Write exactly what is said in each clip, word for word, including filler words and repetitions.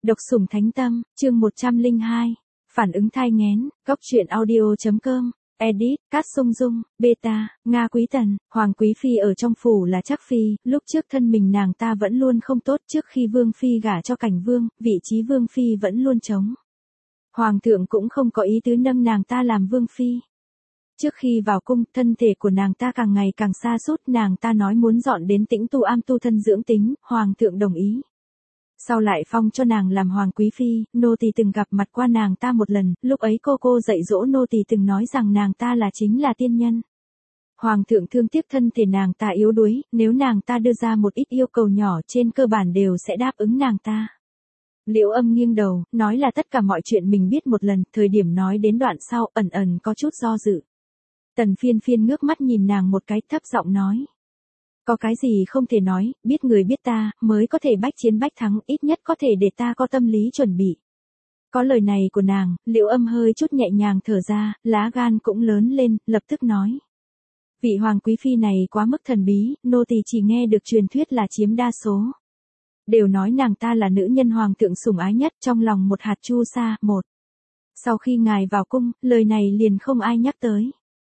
Độc sủng thánh tâm, chương một trăm lẻ hai. Phản ứng thai nghén, góc truyện audio.com, edit, cát sung dung, beta, Nga Quý Tần, Hoàng Quý Phi ở trong phủ là Trắc Phi, lúc trước thân mình nàng ta vẫn luôn không tốt trước khi Vương Phi gả cho Cảnh Vương, vị trí Vương Phi vẫn luôn trống. Hoàng thượng cũng không có ý tứ nâng nàng ta làm Vương Phi. Trước khi vào cung, thân thể của nàng ta càng ngày càng sa sút, nàng ta nói muốn dọn đến Tĩnh Tu Am tu thân dưỡng tính, Hoàng thượng đồng ý. Sau lại phong cho nàng làm Hoàng Quý Phi, nô tỳ từng gặp mặt qua nàng ta một lần, lúc ấy cô cô dạy dỗ nô tỳ từng nói rằng nàng ta là chính là tiên nhân. Hoàng thượng thương tiếc thân thể nàng ta yếu đuối, nếu nàng ta đưa ra một ít yêu cầu nhỏ trên cơ bản đều sẽ đáp ứng nàng ta. Liễu Âm nghiêng đầu, nói là tất cả mọi chuyện mình biết một lần, thời điểm nói đến đoạn sau, ẩn ẩn có chút do dự. Tần Phiên Phiên ngước mắt nhìn nàng một cái, thấp giọng nói. Có cái gì không thể nói, biết người biết ta, mới có thể bách chiến bách thắng, ít nhất có thể để ta có tâm lý chuẩn bị. Có lời này của nàng, Liễu Âm hơi chút nhẹ nhàng thở ra, lá gan cũng lớn lên, lập tức nói. Vị Hoàng Quý Phi này quá mức thần bí, nô tỳ chỉ nghe được truyền thuyết là chiếm đa số. Đều nói nàng ta là nữ nhân Hoàng thượng sủng ái nhất, trong lòng một hạt chu sa, một. Sau khi ngài vào cung, lời này liền không ai nhắc tới.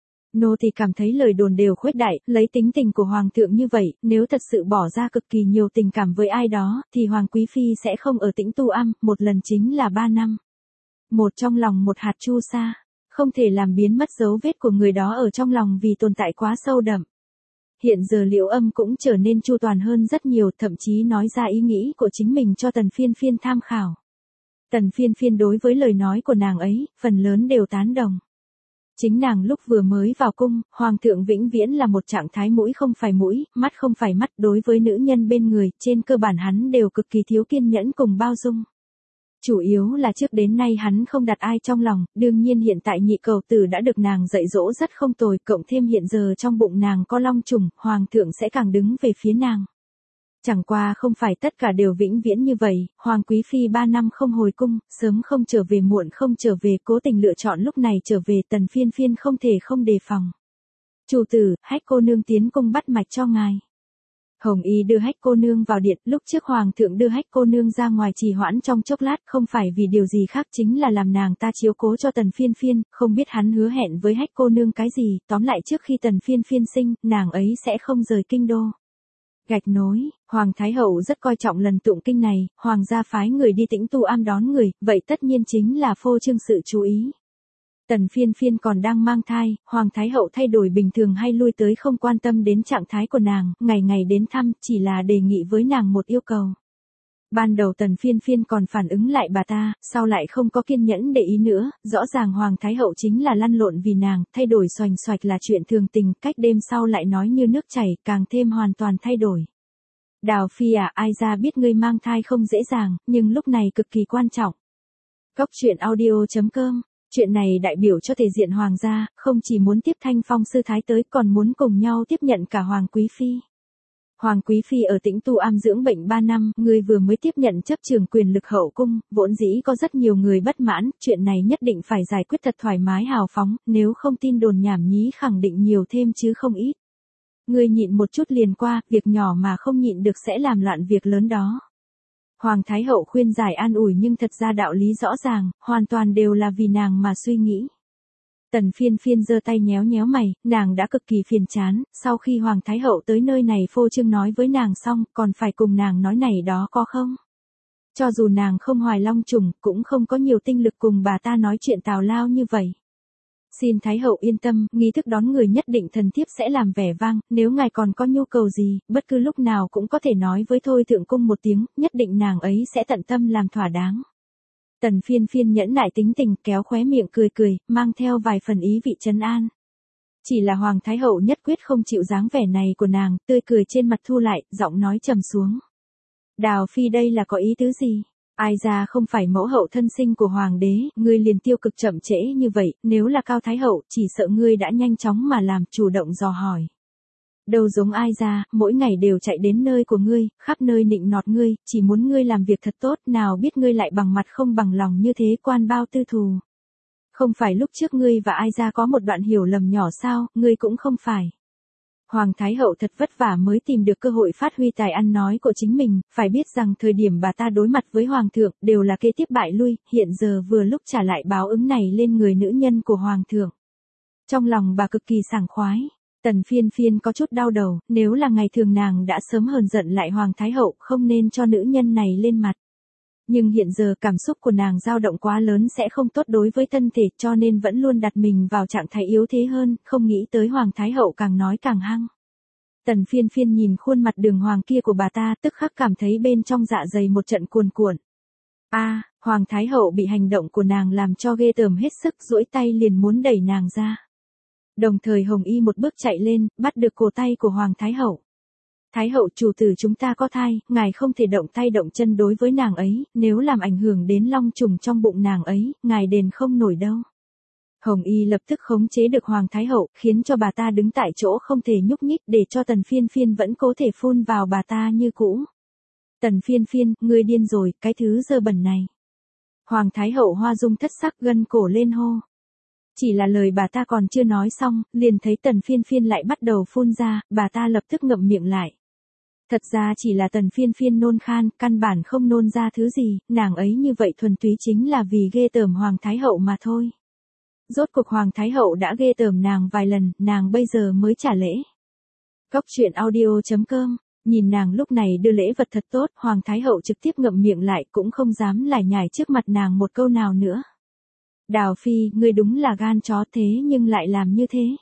Nô tỳ cảm thấy lời đồn đều khuếch đại, lấy tính tình của Hoàng thượng như vậy, nếu thật sự bỏ ra cực kỳ nhiều tình cảm với ai đó, thì Hoàng Quý Phi sẽ không ở Tĩnh Tu Am, một lần chính là ba năm. Một trong lòng một hạt chu sa, không thể làm biến mất dấu vết của người đó ở trong lòng vì tồn tại quá sâu đậm. Hiện giờ Liễu Âm cũng trở nên chu toàn hơn rất nhiều, thậm chí nói ra ý nghĩ của chính mình cho Tần Phiên Phiên tham khảo. Tần Phiên Phiên đối với lời nói của nàng ấy, phần lớn đều tán đồng. Chính nàng lúc vừa mới vào cung, Hoàng thượng vĩnh viễn là một trạng thái mũi không phải mũi, mắt không phải mắt, đối với nữ nhân bên người, trên cơ bản hắn đều cực kỳ thiếu kiên nhẫn cùng bao dung. Chủ yếu là trước đến nay hắn không đặt ai trong lòng, đương nhiên hiện tại nhị cầu tử đã được nàng dạy dỗ rất không tồi, cộng thêm hiện giờ trong bụng nàng có long trùng, Hoàng thượng sẽ càng đứng về phía nàng. Chẳng qua không phải tất cả đều vĩnh viễn như vậy, Hoàng Quý Phi ba năm không hồi cung, sớm không trở về muộn không trở về, cố tình lựa chọn lúc này trở về, Tần Phiên Phiên không thể không đề phòng. Chủ tử, Hách cô nương tiến cung bắt mạch cho ngài. Hồng Y đưa Hách cô nương vào điện, lúc trước Hoàng thượng đưa Hách cô nương ra ngoài trì hoãn trong chốc lát, không phải vì điều gì khác, chính là làm nàng ta chiếu cố cho Tần Phiên Phiên, không biết hắn hứa hẹn với Hách cô nương cái gì, tóm lại trước khi Tần Phiên Phiên sinh, nàng ấy sẽ không rời kinh đô. Gạch nối, Hoàng Thái Hậu rất coi trọng lần tụng kinh này, Hoàng gia phái người đi Tĩnh Tu Am đón người, vậy tất nhiên chính là phô trương sự chú ý. Tần Phiên Phiên còn đang mang thai, Hoàng Thái Hậu thay đổi bình thường hay lui tới không quan tâm đến trạng thái của nàng, ngày ngày đến thăm, chỉ là đề nghị với nàng một yêu cầu. Ban đầu Tần Phiên Phiên còn phản ứng lại bà ta, sau lại không có kiên nhẫn để ý nữa, rõ ràng Hoàng Thái Hậu chính là lăn lộn vì nàng, thay đổi xoành xoạch là chuyện thường tình, cách đêm sau lại nói như nước chảy, càng thêm hoàn toàn thay đổi. Đào Phi à, ai ra biết ngươi mang thai không dễ dàng, nhưng lúc này cực kỳ quan trọng. Góc truyện audio.com, chuyện này đại biểu cho thể diện Hoàng gia, không chỉ muốn tiếp Thanh Phong sư thái tới còn muốn cùng nhau tiếp nhận cả Hoàng Quý Phi. Hoàng Quý Phi ở Tĩnh Tu Am dưỡng bệnh ba năm, người vừa mới tiếp nhận chấp trường quyền lực hậu cung, vốn dĩ có rất nhiều người bất mãn, chuyện này nhất định phải giải quyết thật thoải mái hào phóng, nếu không tin đồn nhảm nhí khẳng định nhiều thêm chứ không ít. Người nhịn một chút liền qua, việc nhỏ mà không nhịn được sẽ làm loạn việc lớn đó. Hoàng Thái Hậu khuyên giải an ủi nhưng thật ra đạo lý rõ ràng, hoàn toàn đều là vì nàng mà suy nghĩ. Tần Phiên Phiên giơ tay nhéo nhéo mày, nàng đã cực kỳ phiền chán, sau khi Hoàng Thái Hậu tới nơi này phô trương nói với nàng xong, còn phải cùng nàng nói này đó có không? Cho dù nàng không hoài long trùng, cũng không có nhiều tinh lực cùng bà ta nói chuyện tào lao như vậy. Xin Thái Hậu yên tâm, nghi thức đón người nhất định thần thiếp sẽ làm vẻ vang, nếu ngài còn có nhu cầu gì, bất cứ lúc nào cũng có thể nói với Thôi Thượng Cung một tiếng, nhất định nàng ấy sẽ tận tâm làm thỏa đáng. Tần Phiên Phiên nhẫn nại tính tình, kéo khóe miệng cười cười, mang theo vài phần ý vị trấn an. Chỉ là Hoàng Thái Hậu nhất quyết không chịu dáng vẻ này của nàng, tươi cười trên mặt thu lại, giọng nói trầm xuống. Đào Phi đây là có ý tứ gì? Ai ra không phải mẫu hậu thân sinh của Hoàng đế, ngươi liền tiêu cực chậm trễ như vậy, nếu là Cao Thái Hậu, chỉ sợ ngươi đã nhanh chóng mà làm, chủ động dò hỏi. Đâu giống ai ra, mỗi ngày đều chạy đến nơi của ngươi, khắp nơi nịnh nọt ngươi, chỉ muốn ngươi làm việc thật tốt, nào biết ngươi lại bằng mặt không bằng lòng như thế, quan bao tư thù. Không phải lúc trước ngươi và ai ra có một đoạn hiểu lầm nhỏ sao, ngươi cũng không phải. Hoàng Thái Hậu thật vất vả mới tìm được cơ hội phát huy tài ăn nói của chính mình, phải biết rằng thời điểm bà ta đối mặt với Hoàng thượng đều là kế tiếp bại lui, hiện giờ vừa lúc trả lại báo ứng này lên người nữ nhân của Hoàng thượng. Trong lòng bà cực kỳ sảng khoái. Tần Phiên Phiên có chút đau đầu, nếu là ngày thường nàng đã sớm hờn giận lại Hoàng Thái Hậu không nên cho nữ nhân này lên mặt. Nhưng hiện giờ cảm xúc của nàng dao động quá lớn sẽ không tốt đối với thân thể cho nên vẫn luôn đặt mình vào trạng thái yếu thế hơn, không nghĩ tới Hoàng Thái Hậu càng nói càng hăng. Tần Phiên Phiên nhìn khuôn mặt đường hoàng kia của bà ta tức khắc cảm thấy bên trong dạ dày một trận cuồn cuộn. A, à, Hoàng Thái Hậu bị hành động của nàng làm cho ghê tởm hết sức, duỗi tay liền muốn đẩy nàng ra. Đồng thời Hồng Y một bước chạy lên, bắt được cổ tay của Hoàng Thái Hậu. Thái Hậu chủ tử chúng ta có thai, ngài không thể động tay động chân đối với nàng ấy, nếu làm ảnh hưởng đến long trùng trong bụng nàng ấy, ngài đền không nổi đâu. Hồng Y lập tức khống chế được Hoàng Thái Hậu, khiến cho bà ta đứng tại chỗ không thể nhúc nhích để cho Tần Phiên Phiên vẫn có thể phun vào bà ta như cũ. Tần Phiên Phiên, ngươi điên rồi, cái thứ dơ bẩn này. Hoàng Thái Hậu hoa dung thất sắc gân cổ lên hô. Chỉ là lời bà ta còn chưa nói xong, liền thấy Tần Phiên Phiên lại bắt đầu phun ra, bà ta lập tức ngậm miệng lại. Thật ra chỉ là Tần Phiên Phiên nôn khan, căn bản không nôn ra thứ gì, nàng ấy như vậy thuần túy chính là vì ghê tởm Hoàng Thái Hậu mà thôi. Rốt cuộc Hoàng Thái Hậu đã ghê tởm nàng vài lần, nàng bây giờ mới trả lễ. Góc truyện audio chấm com, nhìn nàng lúc này đưa lễ vật thật tốt, Hoàng Thái Hậu trực tiếp ngậm miệng lại cũng không dám lải nhải trước mặt nàng một câu nào nữa. Đào Phi, ngươi đúng là gan chó thế nhưng lại làm như thế.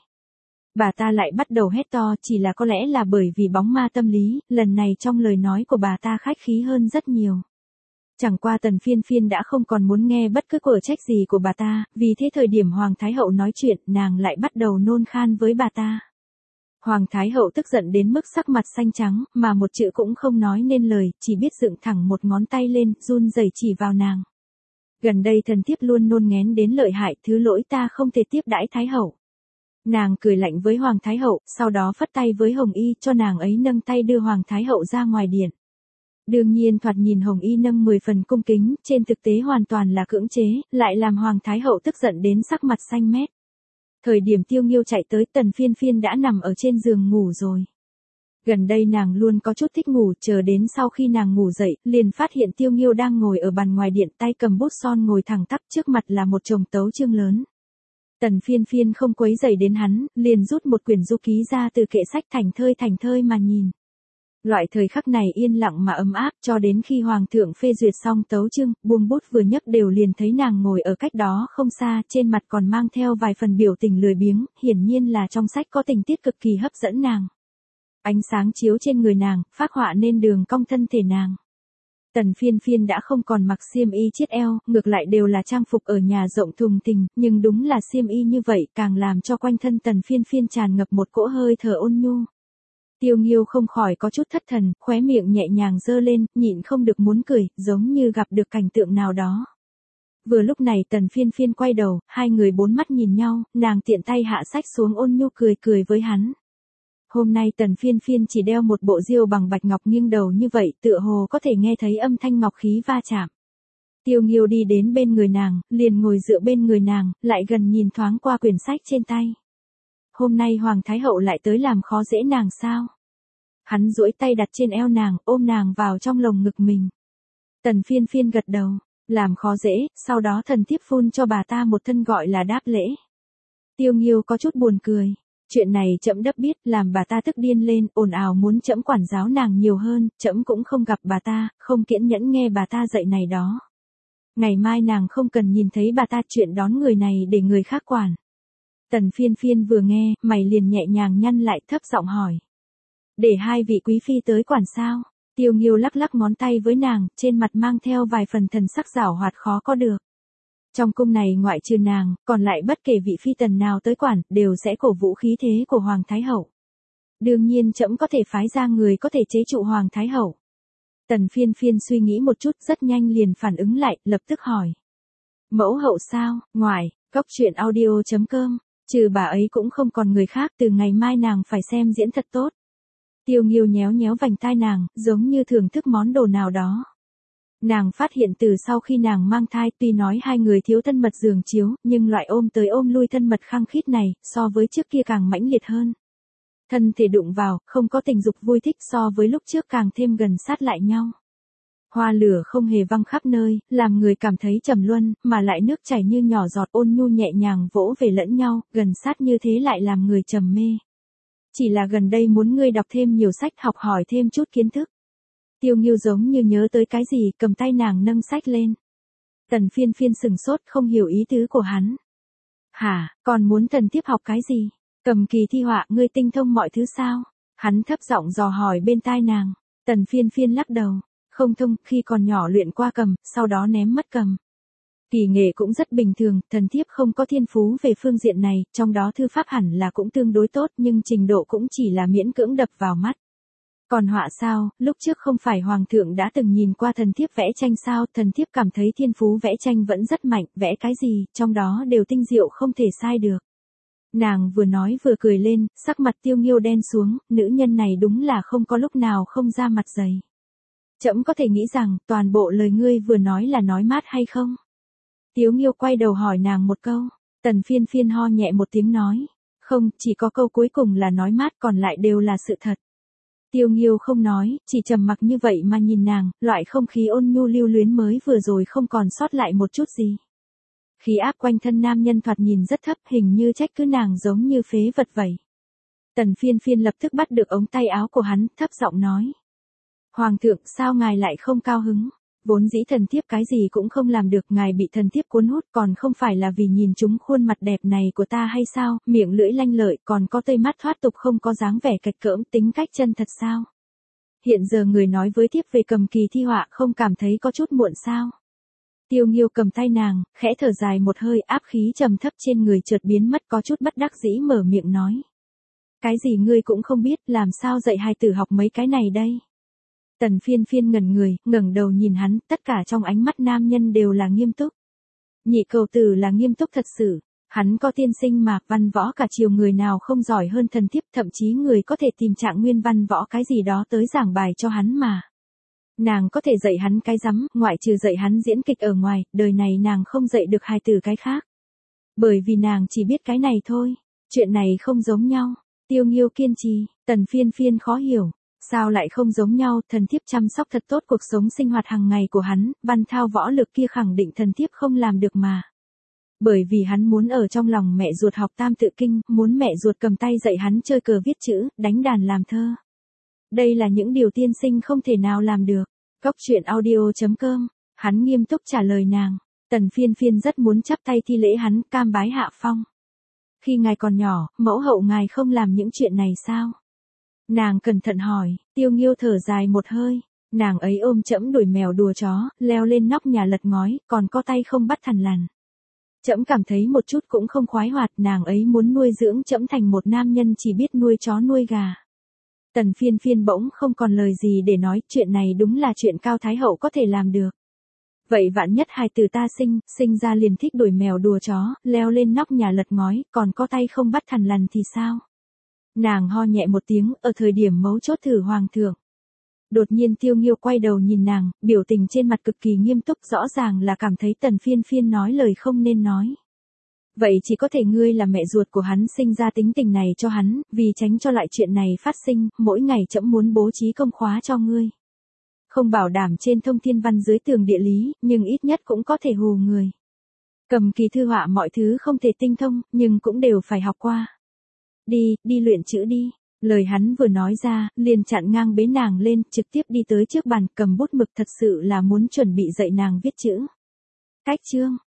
Bà ta lại bắt đầu hét to, chỉ là có lẽ là bởi vì bóng ma tâm lý, lần này trong lời nói của bà ta khách khí hơn rất nhiều. Chẳng qua Tần Phiên Phiên đã không còn muốn nghe bất cứ quở trách gì của bà ta, vì thế thời điểm Hoàng Thái Hậu nói chuyện, nàng lại bắt đầu nôn khan với bà ta. Hoàng Thái Hậu tức giận đến mức sắc mặt xanh trắng, mà một chữ cũng không nói nên lời, chỉ biết dựng thẳng một ngón tay lên, run rẩy chỉ vào nàng. Gần đây thần thiếp luôn nôn nghén đến lợi hại, thứ lỗi ta không thể tiếp đãi Thái Hậu. Nàng cười lạnh với Hoàng Thái Hậu, sau đó phất tay với Hồng Y cho nàng ấy nâng tay đưa Hoàng Thái Hậu ra ngoài điện. Đương nhiên thoạt nhìn Hồng Y nâng mười phần cung kính, trên thực tế hoàn toàn là cưỡng chế, lại làm Hoàng Thái Hậu tức giận đến sắc mặt xanh mét. Thời điểm Tiêu Nghiêu chạy tới, Tần Phiên Phiên đã nằm ở trên giường ngủ rồi. Gần đây nàng luôn có chút thích ngủ, chờ đến sau khi nàng ngủ dậy, liền phát hiện Tiêu Nghiêu đang ngồi ở bàn ngoài điện, tay cầm bút son ngồi thẳng tắp, trước mặt là một chồng tấu chương lớn. Tần Phiên Phiên không quấy rầy đến hắn, liền rút một quyển du ký ra từ kệ sách thành thơi thành thơi mà nhìn. Loại thời khắc này yên lặng mà ấm áp, cho đến khi Hoàng thượng phê duyệt xong tấu chương, buông bút vừa nhấc đều liền thấy nàng ngồi ở cách đó không xa, trên mặt còn mang theo vài phần biểu tình lười biếng, hiển nhiên là trong sách có tình tiết cực kỳ hấp dẫn nàng. Ánh sáng chiếu trên người nàng, phác họa nên đường cong thân thể nàng. Tần Phiên Phiên đã không còn mặc xiêm y chiết eo, ngược lại đều là trang phục ở nhà rộng thùng thình, nhưng đúng là xiêm y như vậy càng làm cho quanh thân Tần Phiên Phiên tràn ngập một cỗ hơi thở ôn nhu. Tiêu Nghiêu không khỏi có chút thất thần, khóe miệng nhẹ nhàng giơ lên, nhịn không được muốn cười, giống như gặp được cảnh tượng nào đó. Vừa lúc này Tần Phiên Phiên quay đầu, hai người bốn mắt nhìn nhau, nàng tiện tay hạ sách xuống ôn nhu cười cười với hắn. Hôm nay Tần Phiên Phiên chỉ đeo một bộ diêu bằng bạch ngọc nghiêng đầu như vậy, tựa hồ có thể nghe thấy âm thanh ngọc khí va chạm. Tiêu Nghiêu đi đến bên người nàng, liền ngồi dựa bên người nàng, lại gần nhìn thoáng qua quyển sách trên tay. Hôm nay Hoàng Thái Hậu lại tới làm khó dễ nàng sao? Hắn duỗi tay đặt trên eo nàng, ôm nàng vào trong lồng ngực mình. Tần Phiên Phiên gật đầu, làm khó dễ, sau đó thần thiếp phun cho bà ta một thân gọi là đáp lễ. Tiêu Nghiêu có chút buồn cười. Chuyện này trẫm đấp biết, làm bà ta tức điên lên, ồn ào muốn trẫm quản giáo nàng nhiều hơn, trẫm cũng không gặp bà ta, không kiên nhẫn nghe bà ta dạy này đó. Ngày mai nàng không cần nhìn thấy bà ta, chuyện đón người này để người khác quản. Tần Phiên Phiên vừa nghe, mày liền nhẹ nhàng nhăn lại, thấp giọng hỏi. Để hai vị quý phi tới quản sao? Tiêu Nghiêu lắc lắc ngón tay với nàng, trên mặt mang theo vài phần thần sắc giảo hoạt khó có được. Trong cung này ngoại trừ nàng, còn lại bất kể vị phi tần nào tới quản, đều sẽ cổ vũ khí thế của Hoàng Thái Hậu. Đương nhiên trẫm có thể phái ra người có thể chế trụ Hoàng Thái Hậu. Tần Phiên Phiên suy nghĩ một chút, rất nhanh liền phản ứng lại, lập tức hỏi. Mẫu hậu sao? Ngoài, góc truyện audio chấm com, trừ bà ấy cũng không còn người khác, từ ngày mai nàng phải xem diễn thật tốt. Tiêu Nghiêu nhéo nhéo vành tai nàng, giống như thưởng thức món đồ nào đó. Nàng phát hiện từ sau khi nàng mang thai, tuy nói hai người thiếu thân mật giường chiếu, nhưng loại ôm tới ôm lui thân mật khăng khít này, so với trước kia càng mãnh liệt hơn. Thân thể đụng vào, không có tình dục vui thích so với lúc trước càng thêm gần sát lại nhau. Hoa lửa không hề văng khắp nơi, làm người cảm thấy trầm luân, mà lại nước chảy như nhỏ giọt ôn nhu nhẹ nhàng vỗ về lẫn nhau, gần sát như thế lại làm người trầm mê. Chỉ là gần đây muốn ngươi đọc thêm nhiều sách, học hỏi thêm chút kiến thức. Tiêu Nghiêu giống như nhớ tới cái gì, cầm tay nàng nâng sách lên. Tần Phiên Phiên sừng sốt không hiểu ý tứ của hắn. Hả, còn muốn thần thiếp học cái gì? Cầm kỳ thi họa, ngươi tinh thông mọi thứ sao? Hắn thấp giọng dò hỏi bên tai nàng. Tần Phiên Phiên lắc đầu. Không thông, khi còn nhỏ luyện qua cầm, sau đó ném mất cầm. Kỳ nghệ cũng rất bình thường, thần thiếp không có thiên phú về phương diện này, trong đó thư pháp hẳn là cũng tương đối tốt nhưng trình độ cũng chỉ là miễn cưỡng đập vào mắt. Còn họa sao, lúc trước không phải hoàng thượng đã từng nhìn qua thần thiếp vẽ tranh sao, thần thiếp cảm thấy thiên phú vẽ tranh vẫn rất mạnh, vẽ cái gì, trong đó đều tinh diệu không thể sai được. Nàng vừa nói vừa cười lên, sắc mặt Tiêu Nghiêu đen xuống, nữ nhân này đúng là không có lúc nào không ra mặt dày. Trẫm có thể nghĩ rằng, toàn bộ lời ngươi vừa nói là nói mát hay không? Tiêu Nghiêu quay đầu hỏi nàng một câu, Tần Phiên Phiên ho nhẹ một tiếng nói, không, chỉ có câu cuối cùng là nói mát còn lại đều là sự thật. Tiêu Nghiêu không nói, chỉ trầm mặc như vậy mà nhìn nàng, loại không khí ôn nhu lưu luyến mới vừa rồi không còn sót lại một chút gì. Khí áp quanh thân nam nhân thoạt nhìn rất thấp, hình như trách cứ nàng giống như phế vật vậy. Tần Phiên Phiên lập tức bắt được ống tay áo của hắn, thấp giọng nói. Hoàng thượng, sao ngài lại không cao hứng? Vốn dĩ thần thiếp cái gì cũng không làm được, ngài bị thần thiếp cuốn hút còn không phải là vì nhìn chúng khuôn mặt đẹp này của ta hay sao, miệng lưỡi lanh lợi còn có tây mắt thoát tục không có dáng vẻ cạch cỡm, tính cách chân thật sao? Hiện giờ người nói với thiếp về cầm kỳ thi họa không cảm thấy có chút muộn sao? Tiêu Nghiêu cầm tay nàng, khẽ thở dài một hơi, áp khí trầm thấp trên người chợt biến mất, có chút bất đắc dĩ mở miệng nói. Cái gì ngươi cũng không biết, làm sao dạy hài tử học mấy cái này đây? Tần Phiên Phiên ngẩn người, ngẩng đầu nhìn hắn, tất cả trong ánh mắt nam nhân đều là nghiêm túc. Nhị cầu tử là nghiêm túc thật sự, hắn có tiên sinh mà, văn võ cả triều người nào không giỏi hơn thần thiếp, thậm chí người có thể tìm Trạng Nguyên văn võ cái gì đó tới giảng bài cho hắn mà. Nàng có thể dạy hắn cái rắm, ngoại trừ dạy hắn diễn kịch ở ngoài, đời này nàng không dạy được hài tử cái khác. Bởi vì nàng chỉ biết cái này thôi, chuyện này không giống nhau. Tiêu Nghiêu kiên trì, Tần Phiên Phiên khó hiểu. Sao lại không giống nhau, thần thiếp chăm sóc thật tốt cuộc sống sinh hoạt hàng ngày của hắn, văn thao võ lực kia khẳng định thần thiếp không làm được mà. Bởi vì hắn muốn ở trong lòng mẹ ruột học tam tự kinh, muốn mẹ ruột cầm tay dạy hắn chơi cờ viết chữ, đánh đàn làm thơ. Đây là những điều tiên sinh không thể nào làm được. Góc truyện audio chấm com, hắn nghiêm túc trả lời nàng. Tần Phiên Phiên rất muốn chắp tay thi lễ hắn, cam bái hạ phong. Khi ngài còn nhỏ, mẫu hậu ngài không làm những chuyện này sao? Nàng cẩn thận hỏi, Tiêu Nghiêu thở dài một hơi, nàng ấy ôm trẫm đuổi mèo đùa chó, leo lên nóc nhà lật ngói, còn có tay không bắt thằn lằn. Trẫm cảm thấy một chút cũng không khoái hoạt, nàng ấy muốn nuôi dưỡng trẫm thành một nam nhân chỉ biết nuôi chó nuôi gà. Tần Phiên Phiên bỗng không còn lời gì để nói, chuyện này đúng là chuyện Cao Thái Hậu có thể làm được. Vậy vạn nhất hài tử ta sinh, sinh ra liền thích đuổi mèo đùa chó, leo lên nóc nhà lật ngói, còn có tay không bắt thằn lằn thì sao? Nàng ho nhẹ một tiếng, ở thời điểm mấu chốt thử hoàng thượng. Đột nhiên Tiêu Nghiêu quay đầu nhìn nàng, biểu tình trên mặt cực kỳ nghiêm túc, rõ ràng là cảm thấy Tần Phiên Phiên nói lời không nên nói. Vậy chỉ có thể ngươi là mẹ ruột của hắn sinh ra tính tình này cho hắn, vì tránh cho lại chuyện này phát sinh, mỗi ngày trẫm muốn bố trí công khóa cho ngươi. Không bảo đảm trên thông thiên văn dưới tường địa lý, nhưng ít nhất cũng có thể hù người. Cầm kỳ thư họa mọi thứ không thể tinh thông, nhưng cũng đều phải học qua. Đi, đi luyện chữ đi. Lời hắn vừa nói ra, liền chặn ngang bế nàng lên, trực tiếp đi tới trước bàn, cầm bút mực thật sự là muốn chuẩn bị dạy nàng viết chữ. Cách chương.